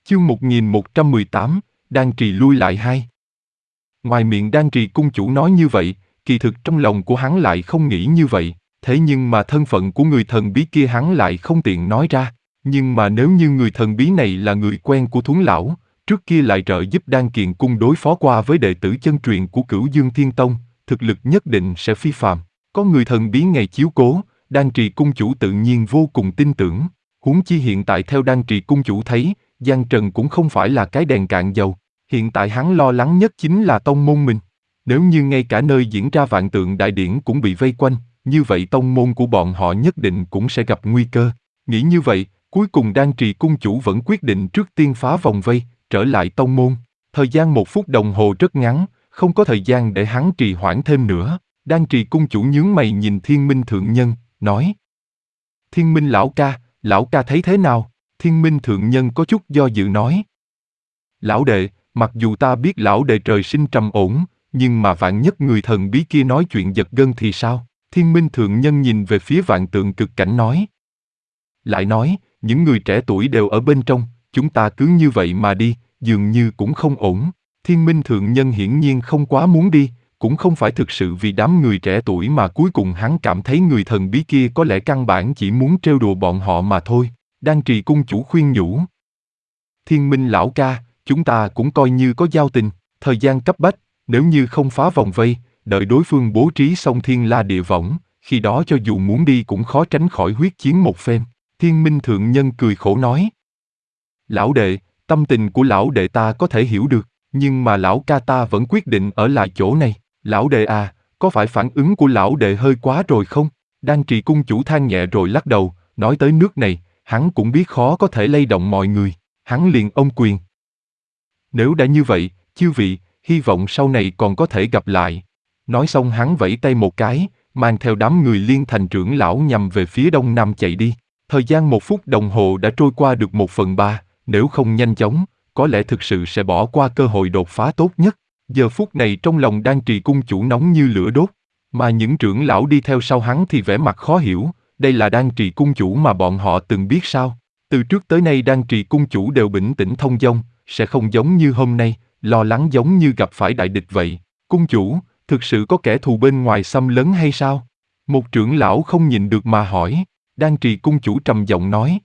Chương 1118, Đan Trì lui lại hai. Ngoài miệng Đan Trì cung chủ nói như vậy, kỳ thực trong lòng của hắn lại không nghĩ như vậy, thế nhưng mà thân phận của người thần bí kia hắn lại không tiện nói ra. Nhưng mà nếu như người thần bí này là người quen của Thuấn Lão, trước kia lại trợ giúp Đan Kiền cung đối phó qua với đệ tử chân truyền của Cửu Dương Thiên Tông, thực lực nhất định sẽ phi phàm. Có người thần bí ngày chiếu cố, Đan Trì cung chủ tự nhiên vô cùng tin tưởng. Huống chi hiện tại theo Đan Trì cung chủ thấy, Giang Trần cũng không phải là cái đèn cạn dầu. Hiện tại hắn lo lắng nhất chính là tông môn mình. Nếu như ngay cả nơi diễn ra vạn tượng đại điển cũng bị vây quanh, như vậy tông môn của bọn họ nhất định cũng sẽ gặp nguy cơ. Nghĩ như vậy, cuối cùng Đan Trì cung chủ vẫn quyết định trước tiên phá vòng vây, trở lại tông môn. Thời gian 1 phút đồng hồ rất ngắn, không có thời gian để hắn trì hoãn thêm nữa. Đan Trì cung chủ nhướng mày nhìn Thiên Minh thượng nhân, nói: Thiên Minh lão ca thấy thế nào? Thiên Minh thượng nhân có chút do dự nói: Lão đệ, mặc dù ta biết lão đệ trời sinh trầm ổn, nhưng mà vạn nhất người thần bí kia nói chuyện giật gân thì sao? Thiên Minh thượng nhân nhìn về phía vạn tượng cực cảnh nói. Lại nói, những người trẻ tuổi đều ở bên trong, chúng ta cứ như vậy mà đi, dường như cũng không ổn. Thiên Minh thượng nhân hiển nhiên không quá muốn đi, cũng không phải thực sự vì đám người trẻ tuổi mà cuối cùng hắn cảm thấy người thần bí kia có lẽ căn bản chỉ muốn trêu đùa bọn họ mà thôi. Đan Trì cung chủ khuyên nhủ: Thiên Minh lão ca, chúng ta cũng coi như có giao tình, thời gian cấp bách, nếu như không phá vòng vây, đợi đối phương bố trí xong thiên la địa võng, khi đó cho dù muốn đi cũng khó tránh khỏi huyết chiến một phen. Thiên Minh thượng nhân cười khổ nói: Lão đệ, tâm tình của lão đệ ta có thể hiểu được, nhưng mà lão ca ta vẫn quyết định ở lại chỗ này. Lão đệ à, có phải phản ứng của lão đệ hơi quá rồi không? Đan Trì cung chủ than nhẹ rồi lắc đầu, nói tới nước này, hắn cũng biết khó có thể lay động mọi người, hắn liền ôm quyền. Nếu đã như vậy, chư vị, hy vọng sau này còn có thể gặp lại. Nói xong hắn vẫy tay một cái, mang theo đám người Liên Thành trưởng lão nhằm về phía đông nam chạy đi. Thời gian 1 phút đồng hồ đã trôi qua được 1/3, nếu không nhanh chóng, có lẽ thực sự sẽ bỏ qua cơ hội đột phá tốt nhất. Giờ phút này trong lòng Đan Trì cung chủ nóng như lửa đốt, mà những trưởng lão đi theo sau hắn thì vẻ mặt khó hiểu, đây là Đan Trì cung chủ mà bọn họ từng biết sao? Từ trước tới nay Đan Trì cung chủ đều bình tĩnh thông dong, sẽ không giống như hôm nay, lo lắng giống như gặp phải đại địch vậy. Cung chủ, thực sự có kẻ thù bên ngoài xâm lấn hay sao? Một trưởng lão không nhịn được mà hỏi. Đan Trì cung chủ trầm giọng nói: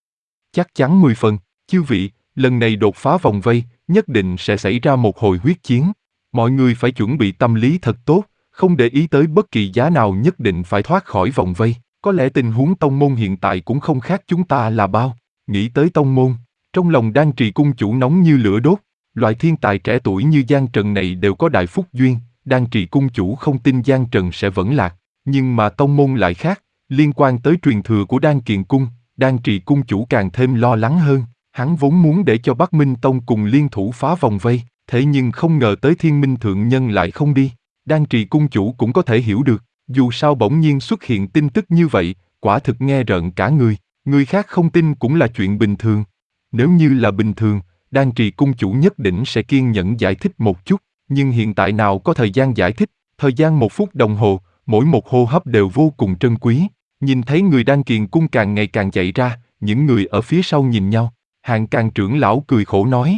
Chắc chắn 10 phần, chư vị, lần này đột phá vòng vây, nhất định sẽ xảy ra một hồi huyết chiến. Mọi người phải chuẩn bị tâm lý thật tốt, không để ý tới bất kỳ giá nào, nhất định phải thoát khỏi vòng vây. Có lẽ tình huống tông môn hiện tại cũng không khác chúng ta là bao. Nghĩ tới tông môn, trong lòng Đan Trì cung chủ nóng như lửa đốt. Loại thiên tài trẻ tuổi như Giang Trần này đều có đại phúc duyên, Đan Trì cung chủ không tin Giang Trần sẽ vẫn lạc. Nhưng mà tông môn lại khác, liên quan tới truyền thừa của Đan Kiền cung, Đan Trì cung chủ càng thêm lo lắng hơn. Hắn vốn muốn để cho Bắc Minh Tông cùng liên thủ phá vòng vây, thế nhưng không ngờ tới Thiên Minh thượng nhân lại không đi. Đan Trì cung chủ cũng có thể hiểu được, dù sao bỗng nhiên xuất hiện tin tức như vậy, quả thực nghe rợn cả người. Người khác không tin cũng là chuyện bình thường. Nếu như là bình thường, Đan Trì cung chủ nhất định sẽ kiên nhẫn giải thích một chút, nhưng hiện tại nào có thời gian giải thích, thời gian 1 phút đồng hồ, mỗi một hô hấp đều vô cùng trân quý. Nhìn thấy người Đan Kiền cung càng ngày càng chạy ra, những người ở phía sau nhìn nhau, Hạng Càng trưởng lão cười khổ nói: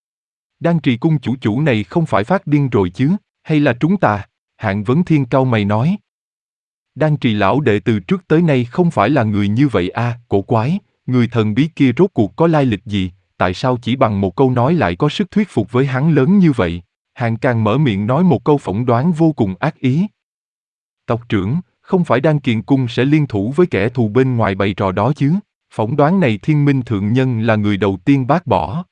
Đan Trì cung chủ này không phải phát điên rồi chứ, hay là trúng tà? Hạng Vấn Thiên cau mày nói: Đan Trì lão đệ từ trước tới nay không phải là người như vậy a, cổ quái, người thần bí kia rốt cuộc có lai lịch gì, tại sao chỉ bằng một câu nói lại có sức thuyết phục với hắn lớn như vậy? Hạng Càng mở miệng nói một câu phỏng đoán vô cùng ác ý. Tộc trưởng, không phải Đan Kiền cung sẽ liên thủ với kẻ thù bên ngoài bày trò đó chứ? Phỏng đoán này Thiên Minh thượng nhân là người đầu tiên bác bỏ.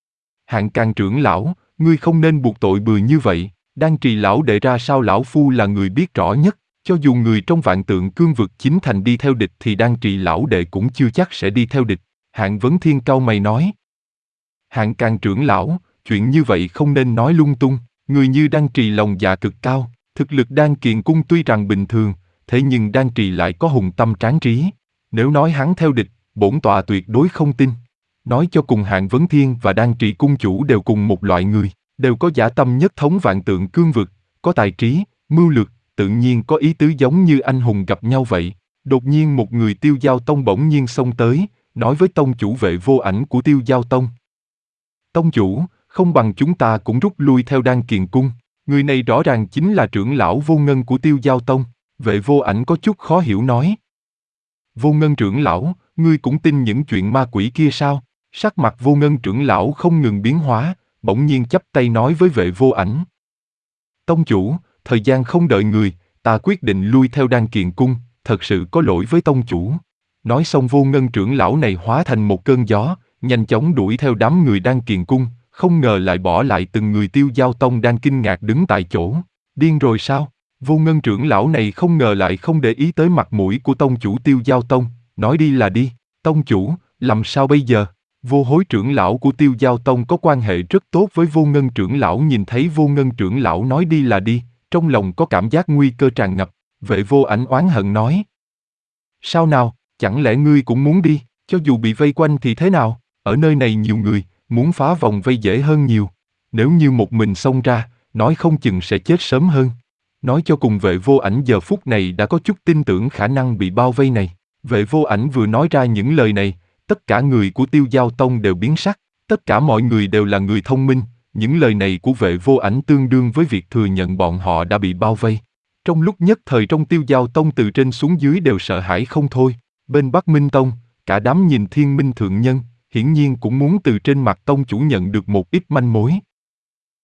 Hạng Càng trưởng lão, ngươi không nên buộc tội bừa như vậy, Đan Trì lão đệ ra sao lão phu là người biết rõ nhất, cho dù người trong vạn tượng cương vực chính thành đi theo địch thì Đan Trì lão đệ cũng chưa chắc sẽ đi theo địch. Hạng Vấn Thiên cau mày nói: Hạng Càng trưởng lão, chuyện như vậy không nên nói lung tung, người như Đan Trì lòng dạ cực cao, thực lực Đan Kiền cung tuy rằng bình thường, thế nhưng Đan Trì lại có hùng tâm tráng trí. Nếu nói hắn theo địch, bổn tọa tuyệt đối không tin. Nói cho cùng Hạng Vấn Thiên và Đan Trì cung chủ đều cùng một loại người, đều có dã tâm nhất thống vạn tượng cương vực, có tài trí, mưu lược, tự nhiên có ý tứ giống như anh hùng gặp nhau vậy. Đột nhiên một người Tiêu Giao Tông bỗng nhiên xông tới, nói với tông chủ Vệ Vô Ảnh của Tiêu Giao Tông: Tông chủ, không bằng chúng ta cũng rút lui theo Đan Kiền Cung. Người này rõ ràng chính là trưởng lão Vô Ngân của Tiêu Giao Tông. Vệ Vô Ảnh có chút khó hiểu nói. Vô Ngân trưởng lão, ngươi cũng tin những chuyện ma quỷ kia sao? Sắc mặt Vô Ngân trưởng lão không ngừng biến hóa, bỗng nhiên chắp tay nói với Vệ Vô Ảnh. Tông chủ, thời gian không đợi người, ta quyết định lui theo Đan Kiền Cung, thật sự có lỗi với tông chủ. Nói xong Vô Ngân trưởng lão này hóa thành một cơn gió, nhanh chóng đuổi theo đám người Đan Kiền Cung, không ngờ lại bỏ lại từng người Tiêu Giao Tông đang kinh ngạc đứng tại chỗ. Điên rồi sao? Vô Ngân trưởng lão này không ngờ lại không để ý tới mặt mũi của tông chủ Tiêu Giao Tông, nói đi là đi. Tông chủ, làm sao bây giờ? Vô Hối trưởng lão của Tiêu Giao Tông có quan hệ rất tốt với Vô Ngân trưởng lão, nhìn thấy Vô Ngân trưởng lão nói đi là đi, trong lòng có cảm giác nguy cơ tràn ngập. Vệ Vô Ảnh oán hận nói. Sao nào, chẳng lẽ ngươi cũng muốn đi, cho dù bị vây quanh thì thế nào? Ở nơi này nhiều người, muốn phá vòng vây dễ hơn nhiều. Nếu như một mình xông ra, nói không chừng sẽ chết sớm hơn. Nói cho cùng Vệ Vô Ảnh giờ phút này đã có chút tin tưởng khả năng bị bao vây này. Vệ Vô Ảnh vừa nói ra những lời này, tất cả người của Tiêu Giao Tông đều biến sắc. Tất cả mọi người đều là người thông minh, những lời này của Vệ Vô Ảnh tương đương với việc thừa nhận bọn họ đã bị bao vây. Trong lúc nhất thời trong Tiêu Giao Tông từ trên xuống dưới đều sợ hãi không thôi. Bên Bắc Minh Tông, cả đám nhìn Thiên Minh thượng nhân, hiển nhiên cũng muốn từ trên mặt tông chủ nhận được một ít manh mối.